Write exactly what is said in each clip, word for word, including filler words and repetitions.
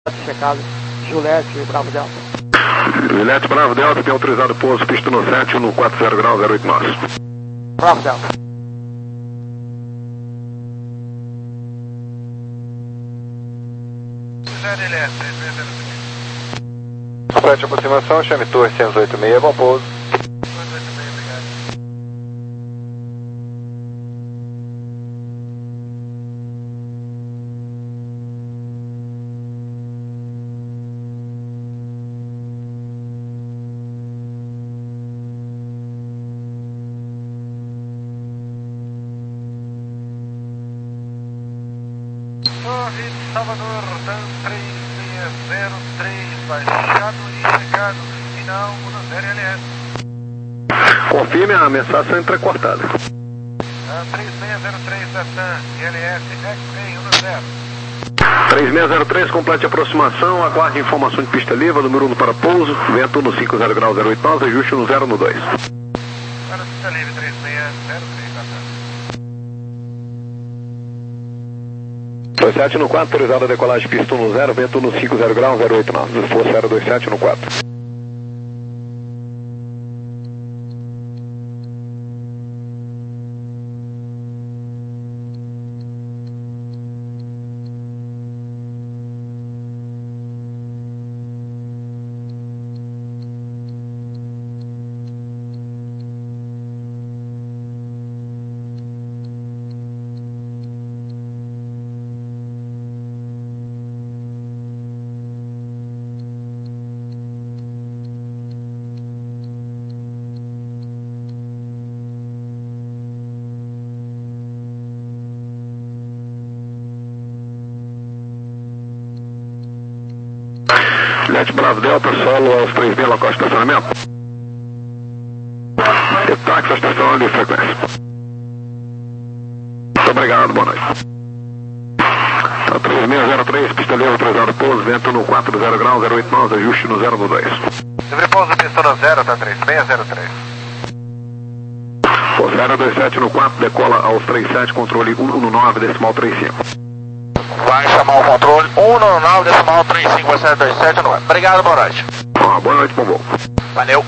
Checado, Juliette, Bravo Delta. Juliette, Bravo Delta, tem autorizado pouso, pista no sete, no quatro zero grau, zero oito nós. Bravo Delta. Sete aproximação, chame Torre cento e oitenta e seis, bom pouso. Torre Salvador, Dan três seis zero três, baixado e chegado, final um zero L S. Confirme a mensagem entrecortada. Dan três seis zero três, Satan, L S, X-Ray um zero. três seis zero três, complete aproximação, aguarde informação de pista livre, número um para pouso, vento no cinco zero grau, zero oito nós, ajuste no zero no dois. Para pista livre, três seis zero três, Satan. dois sete no quatro, autorizado a decolagem pista no zero, vento no cinco zero grau, zero oito nós, esforço zero dois sete no quatro. Juliette, Bravo Delta, solo aos três mil, local de estacionamento. Táxi, estação de frequência. Muito obrigado, boa noite. três seis zero três, pista livre, autorizado pouso, vento no quatro zero grau, zero oito nós, ajuste no zero no dois. Livre pouso, pista no zero, tá três seis zero três. O zero dois sete no quatro, decola aos três sete, controle um no nove, decimal três cinco. Vai chamar o controle um no nove, decimal três cinco, zero dois sete, não é. Obrigado, boa noite. Ah, boa noite, bom voo. Valeu.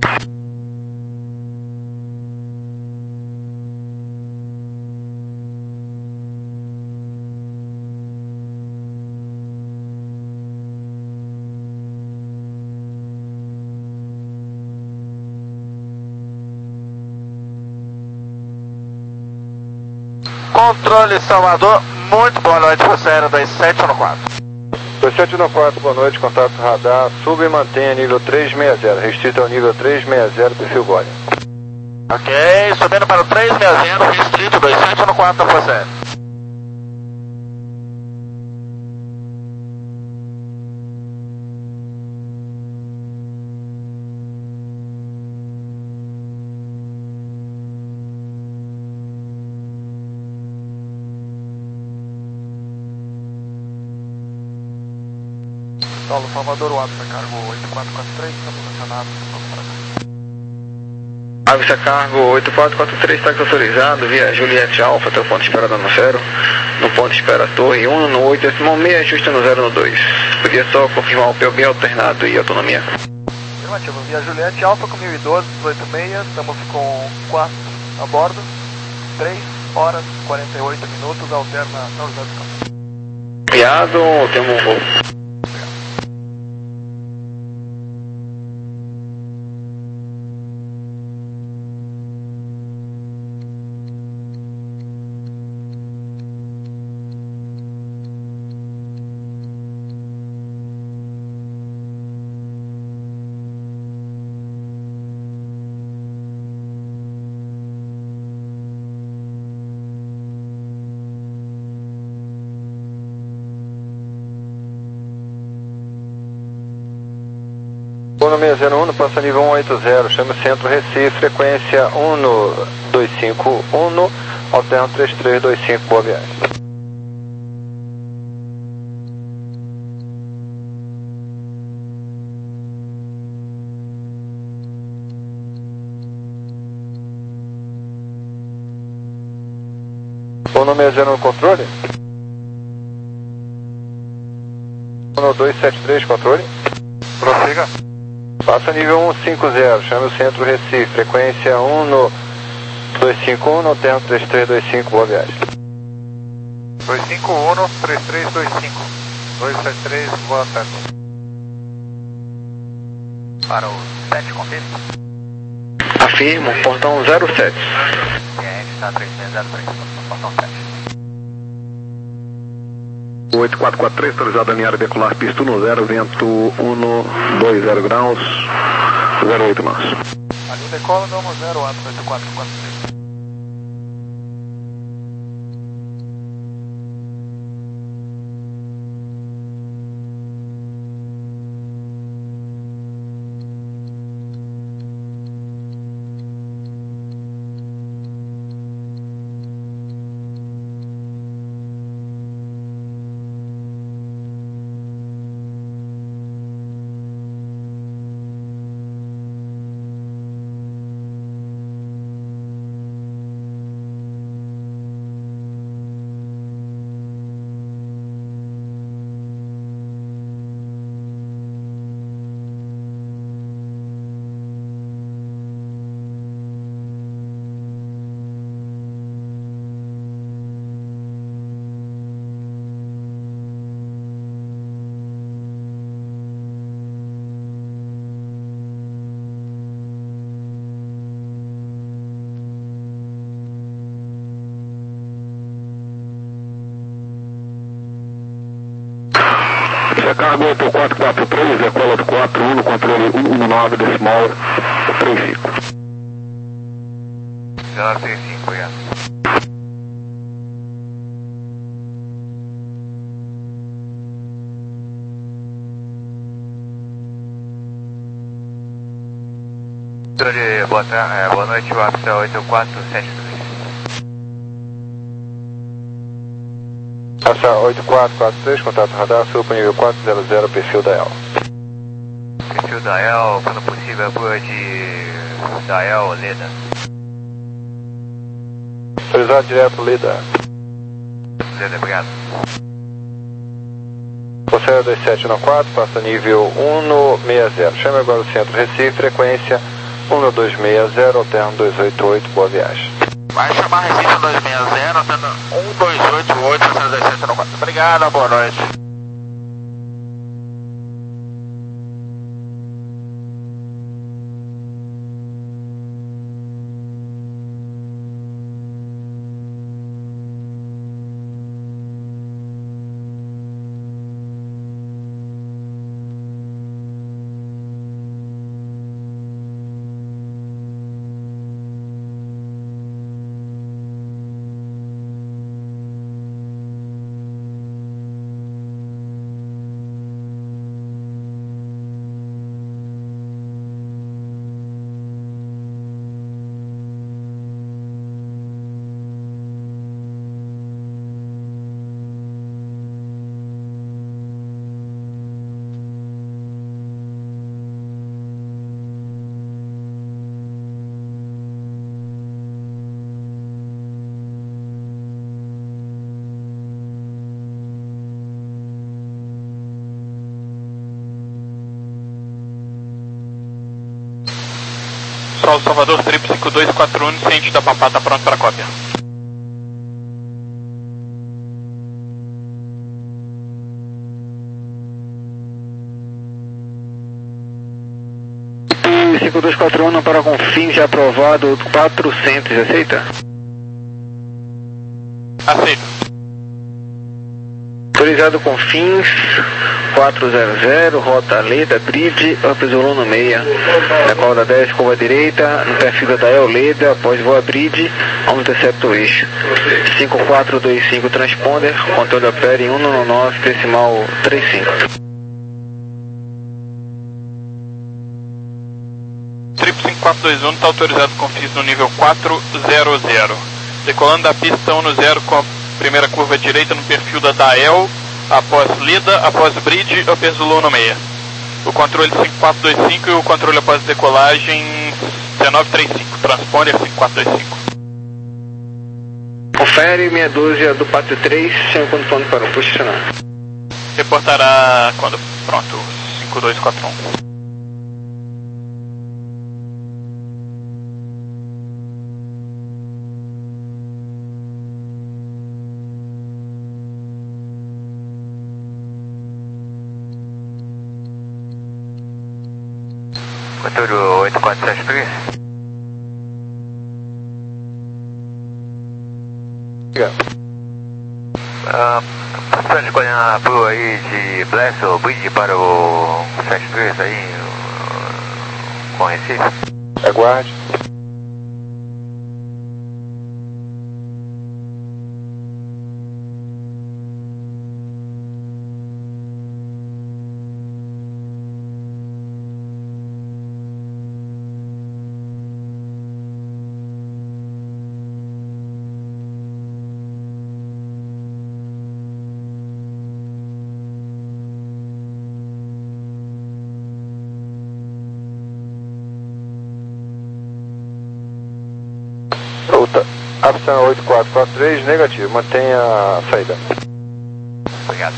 Controle Salvador, muito boa noite, você era dois sete no quatro. dois sete no quatro, boa noite, contato radar, suba e mantenha nível três seis zero, restrito ao nível três seis zero, perfil Golem. Ok, subindo para o três seis zero, restrito dois sete no quatro, você. Solo Salvador, o Avisa Cargo oito quatro quatro três, estamos acionados, vamos para cá. Avisa Cargo oito quatro quatro três, táxi autorizado, via Juliette Alpha, teu ponto de espera no zero, no ponto de espera Torre um no oito, decimal seis, ajuste no zero no dois. Podia só confirmar o P O B alternado e autonomia. Afirmativo, via Juliette Alpha com mil e doze, dezoito e meia, estamos com quatro a bordo, três horas e quarenta e oito minutos, alterna São José do Campo. Obrigado, temos um voo. Bono seis zero um, passa nível um oito zero, chama o centro Recife, frequência um dois cinco um, alterno três três dois cinco, boa viagem. Bono seis zero um, controle? no dois sete três, controle. Prossiga. Passa nível um cinco zero, chame o centro Recife, frequência um no dois cinco um, no termo três três dois cinco, boa viagem. dois cinco um, três três dois cinco. dois sete três, boa tarde. Para o sete, confirme. Afirmo, portão zero sete. E a gente está três seis zero três, portão sete. oito quatro quatro três, autorizado a alinhar e decolar pista um zero, vento um dois zero graus, zero oito nós. Ali decola, damos zero oito quatro quatro três. Cargo oito quatro quatro três, decola do quatro um no controle um nove decimal três cinco. zero três cinco, obrigado. Boa, tarde, boa noite, Watson oito quatro sete dois. Passa oito quatro quatro três, contato radar, sul para nível quatro zero zero, perfil da E L. Perfil da E L, quando possível, por de da E L, Leda. Autorizado direto, Leda. Leda, obrigado. Você dois sete um quatro, passa nível um no seis zero. Chame agora o centro Recife, frequência um no dois seis zero, alterno dois oito oito, boa viagem. Vai chamar Recife dois seis zero, alterno um dois oito oito, zero dois sete um quatro. Obrigado, boa noite. Sol Salvador, trip cinco dois quatro um, ciente da Papata, pronto para cópia. cinco dois quatro um para Confins, já aprovado quatrocentos, aceita? Aceito. Autorizado Confins, quatro zero zero, rota Leda, Bridge, up Zulu no meia, decola dez, curva direita, no perfil da E L Leda, após voa Bridge, ao intercepto eixo. cinco quatro dois cinco transponder, controle opera em um nove decimal três cinco. Trip cinco quatro dois um está autorizado Confins no nível quatro zero zero. Decolando da pista um zero com a primeira curva direita no perfil da D A E L, após Leda, após Bridge, upper Zulu no meia. O controle cinco quatro dois cinco e o controle após decolagem dezenove trinta e cinco, transponder cinco quatro dois cinco. Confere, meia dúzia do Pátio três, sem o controle para o posicionar. Reportará quando pronto, cinco dois quatro um. Motor oito quatro sete três. Ah, possibilidade de coordenar a Blue aí de Blast ou Bridge para o sete três aí uh, com Recife? Aguarde. Opção oito quatro quatro três, negativo, mantenha a saída. Obrigado.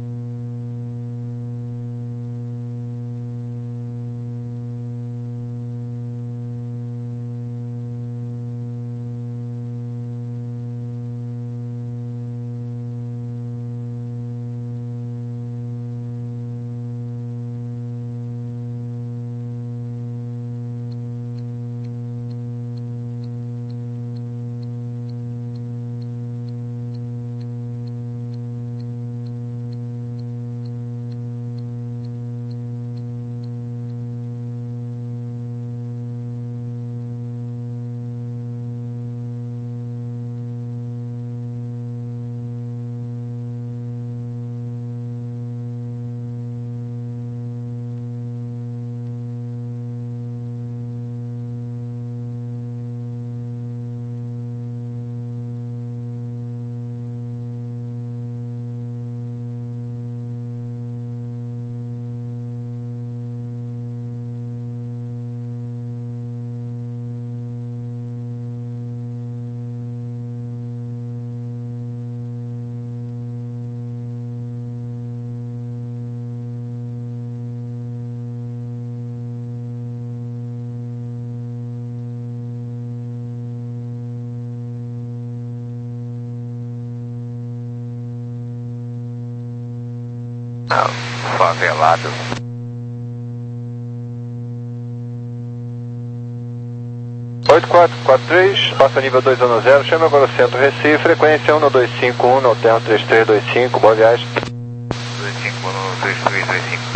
Ah, favelado. oito quatro quatro três, passa nível dois um zero, chama agora o centro Recife, frequência um dois cinco um, no terra três três dois cinco, boa viagem. dois cinco um, três três dois cinco.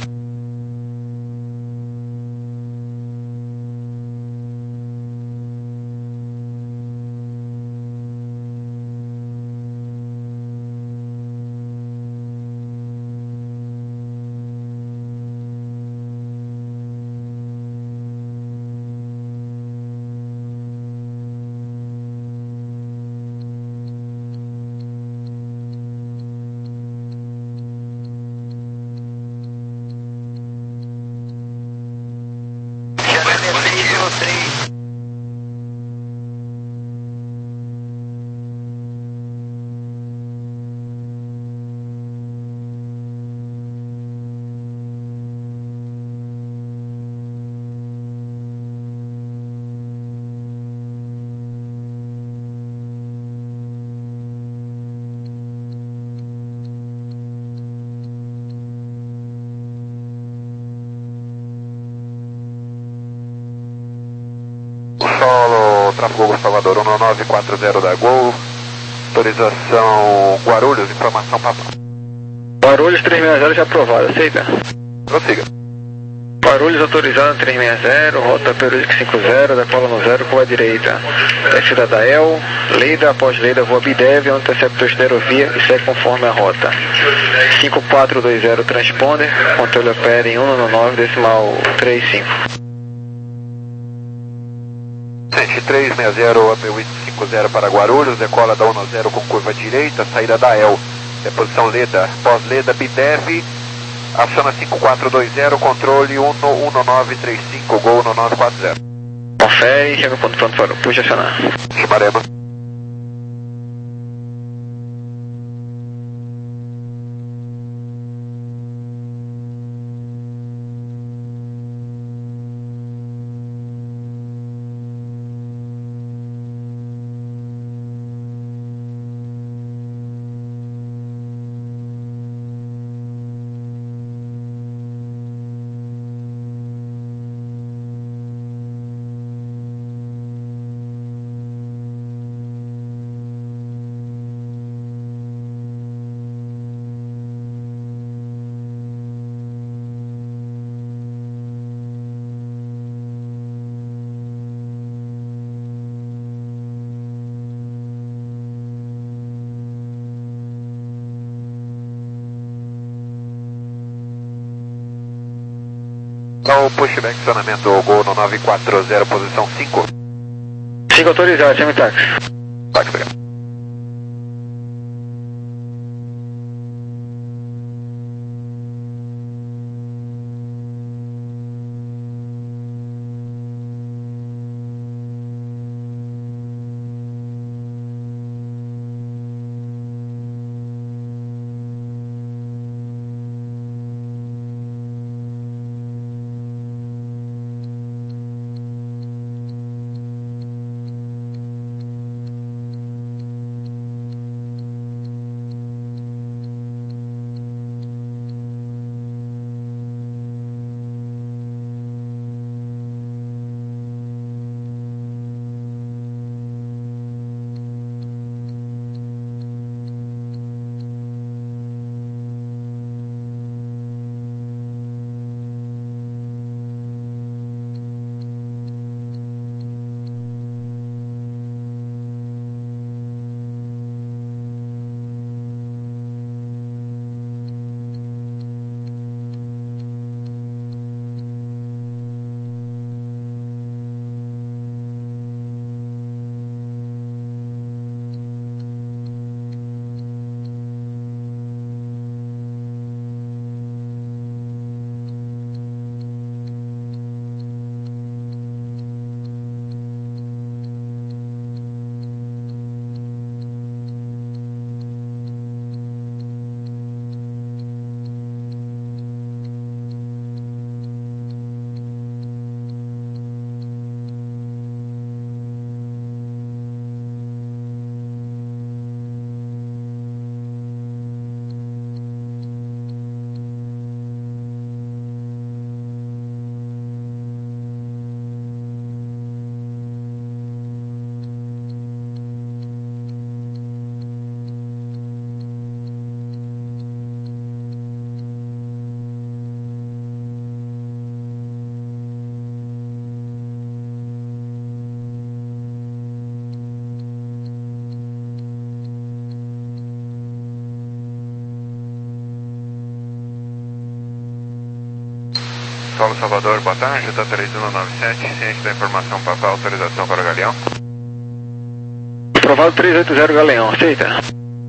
Solo, tráfego Gol Salvador um nove quatro zero da Gol, autorização Guarulhos, informação Papa. Guarulhos três seis zero já aprovado, aceita? Prossiga. Guarulhos autorizado três seis zero, rota Perusque cinco zero, decola no zero com a direita. Descida da El, Leida, após Leida voa Bidev, interceptor de aerovia e segue conforme a rota. cinco quatro dois zero transponder, controle opera em um nove decimal três cinco. três seis zero, A P U cinco zero para Guarulhos, decola da um zero com curva direita, saída da El, deposição Leda, pós-Leda, Bidev, aciona cinco quatro dois zero, controle um um nove três cinco, Gol um nove quatro zero. Confere, chega ponto pronto para o puxa acionar. Chimarema. Dá o pushback acionamento Gol no nove quatro zero, posição cinco. cinco autorizado, chame táxi. Táxi, obrigado. Solo Salvador, boa tarde, J três um nove sete, ciente da informação papal, autorização para o Galeão. Aprovado trezentos e oitenta Galeão, aceita?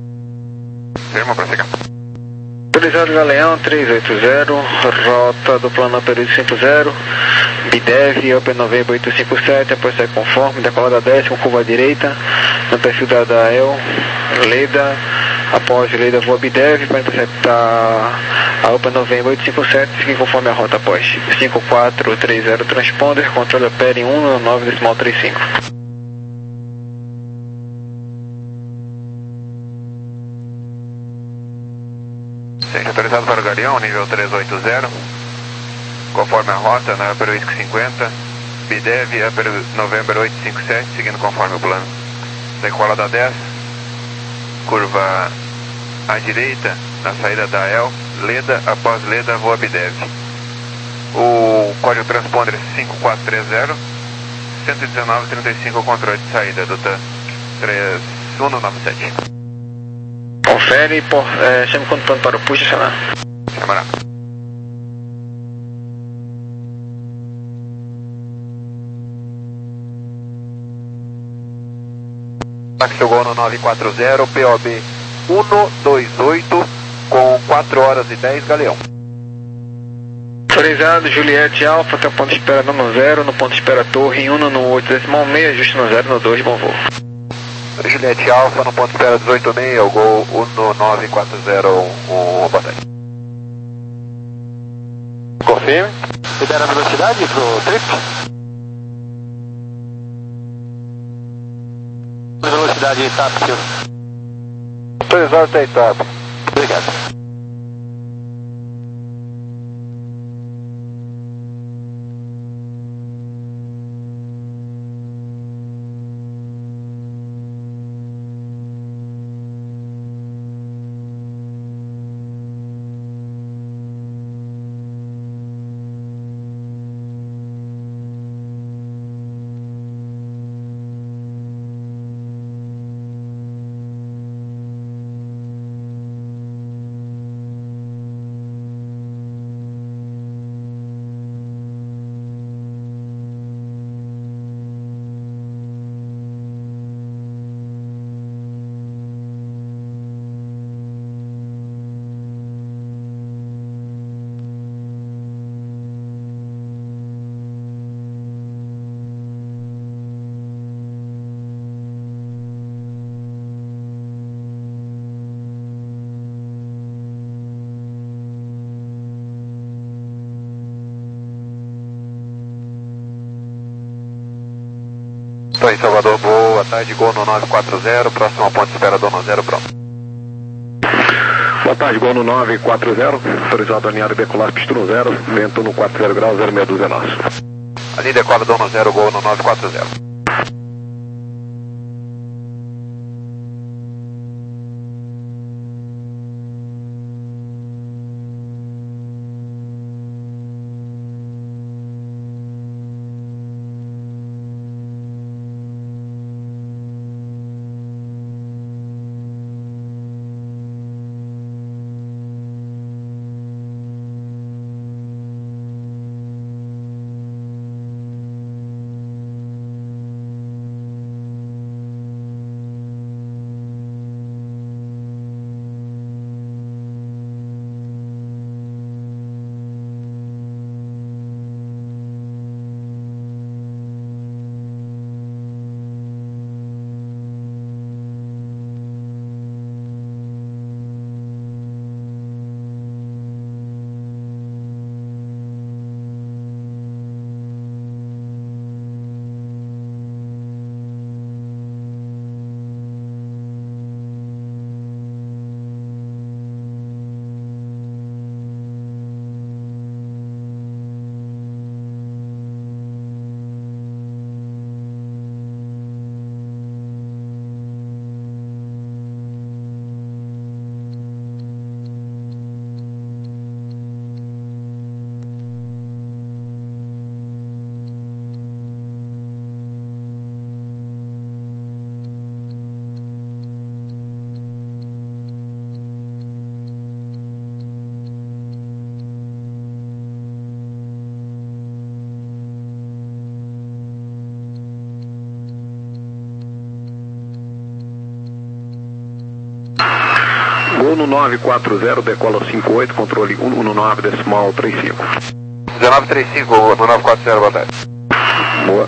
Firma, prossiga. Autorizado Galeão trezentos e oitenta, rota do plano período cinquenta, BIDEV, Open November oito cinco sete, após sair conforme, decolada dez com curva direita, no perfil da D A E L, Leda, após Leda voa BIDEV para interceptar a Open November oito cinco sete, seguir conforme a rota após cinco quatro três zero transponder, controle opera em um nove decimal trinta e cinco. Seja autorizado para o Galeão, nível trezentos e oitenta, conforme a rota, na Upper Whisky cinquenta, BIDEV, Upper November oito cinco sete, seguindo conforme o plano. Decola da dez, curva à direita, na saída da E L, Leda, após Leda, voa BIDEV. O código transponder é cinco quatro três zero, cento e dezenove trinta e cinco, controle de saída do T A três um nove sete. Confere, por, é, chame quando plano para o push, chamar. Chamará. Táxi Gol no nove quatro zero, P O B um dois oito, com quatro horas e dez, Galeão. Autorizado, Juliette Alfa, até o ponto de espera no zero, no ponto de espera torre em um no oito decimal seis, ajuste no zero no dois, bom voo. Juliette Alfa, no ponto de espera dezoito seis, o Gol um nove quatro zero, um, boa tarde. Confirme. Libera a velocidade pro trip. Velocidade em TAP, senhor. Autorizado até etapa. Obrigado. Torre Salvador, boa tarde, Gol no nove quatro zero, próximo ao ponto de espera do zero, pronto. Boa tarde, Gol no nove quatro zero, autorizado a alinhar e decolar pista no zero, vento no quarenta graus, zero seis dois é nosso. Ali decola do zero, Gol no nove quatro zero. Gol no nove quatro zero, decola cinco oito, controle um no nove decimal trinta e cinco. dezenove trinta e cinco, no nove quatro zero, boa tarde. Boa.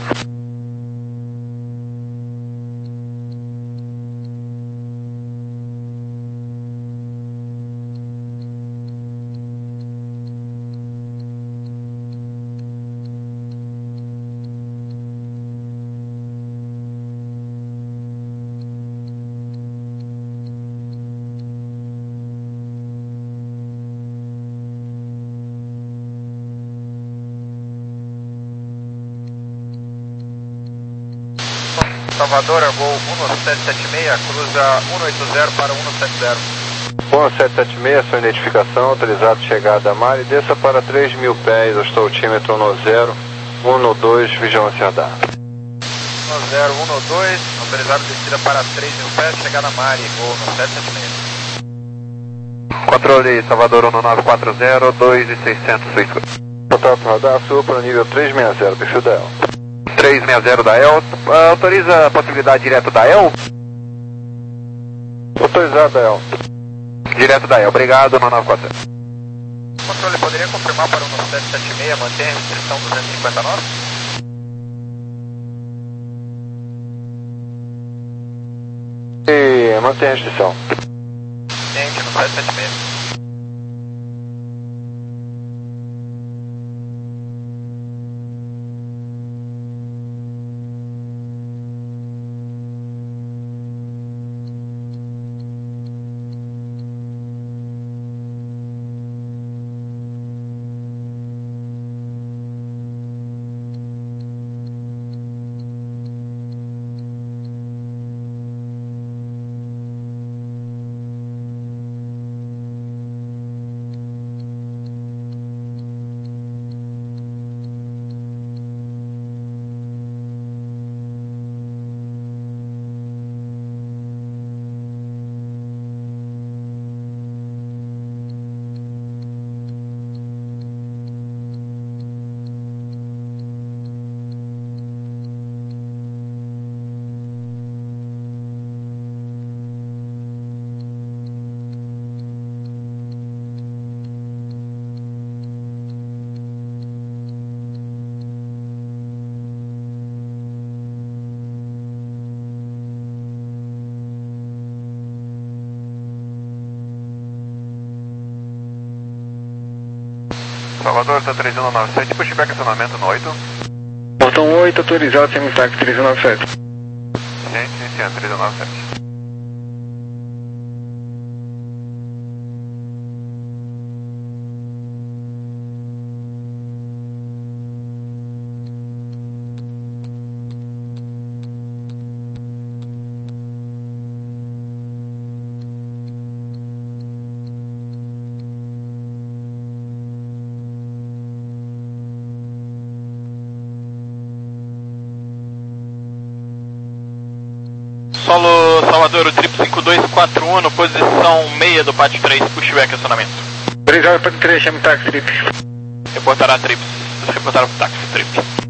Salvador, Gol um sete sete seis, cruza cento e oitenta para cento e setenta. um sete sete seis, sua identificação, autorizado chegada a mar e desça para três mil pés, altímetro um zero, um dois, vigilância radar. um zero, um dois, autorizado descida para três mil pés, chegada a mar e Gol no sete sete seis. Controle Salvador um nove quatro zero, dois e seiscentos, Cisco. Contato radar, suba para o nível trezentos e sessenta, perfil da E L. trezentos e sessenta da E L, autoriza a possibilidade direto da E L? Autorizado da E L. Direto da E L, obrigado, um nove quatro zero. Controle, poderia confirmar para o sete sete seis, mantém a restrição duzentos e cinquenta nós? E mantém a restrição. Gente, no sete sete seis. Salvador, está três um nove sete, pushback acionamento no oito. Portão oito, autorizado, semi-taxi três nove sete. Gente, iniciando três nove sete. Solo Salvador, o trip cinco dois quatro um, no posição meia do pátio três, pushback, acionamento. Autorizado, pátio três, chame táxi, trip. Reportará trips, reportará táxi, trip.